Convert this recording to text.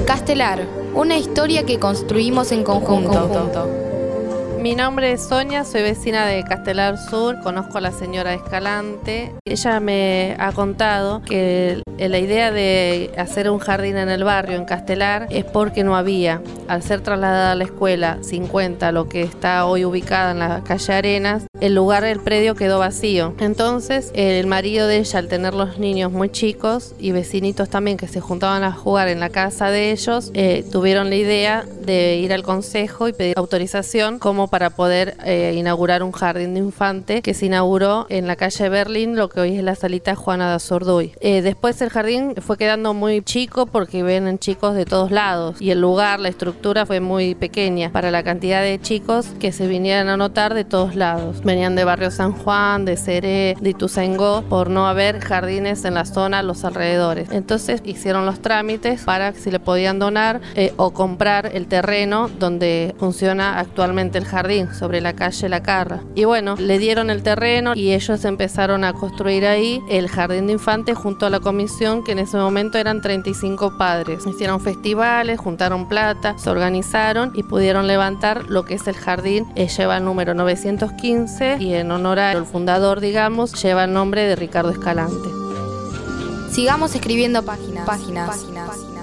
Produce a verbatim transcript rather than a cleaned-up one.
Castelar, una historia que construimos en conjunto. Mi nombre es Sonia, soy vecina de Castelar Sur, conozco a la señora Escalante. Ella me ha contado que la idea de hacer un jardín en el barrio, en Castelar, es porque no había. Al ser trasladada a la escuela cincuenta, lo que está hoy ubicada en la calle Arenas, el lugar del predio quedó vacío. Entonces, el marido de ella, al tener los niños muy chicos y vecinitos también que se juntaban a jugar en la casa de ellos, eh, tuvieron la idea de ir al consejo y pedir autorización como para poder eh, inaugurar un jardín de infante que se inauguró en la calle Berlín, lo que hoy es la salita Juana de Azurduy. Eh, después el jardín fue quedando muy chico porque vienen chicos de todos lados y el lugar, la estructura fue muy pequeña para la cantidad de chicos que se vinieran a anotar de todos lados. Venían de Barrio San Juan, de Seré, de Ituzaingó, por no haber jardines en la zona, a los alrededores. Entonces hicieron los trámites para si le podían donar eh, o comprar el terreno donde funciona actualmente el jardín, sobre la calle La Carra. Y bueno, le dieron el terreno y ellos empezaron a construir ahí el jardín de infantes junto a la comisión, que en ese momento eran treinta y cinco padres. Hicieron festivales, juntaron plata, se organizaron y pudieron levantar lo que es el jardín. Eh, lleva el número novecientos quince y en honor al fundador, digamos, lleva el nombre de Ricardo Escalante. Sigamos escribiendo páginas. Páginas. páginas.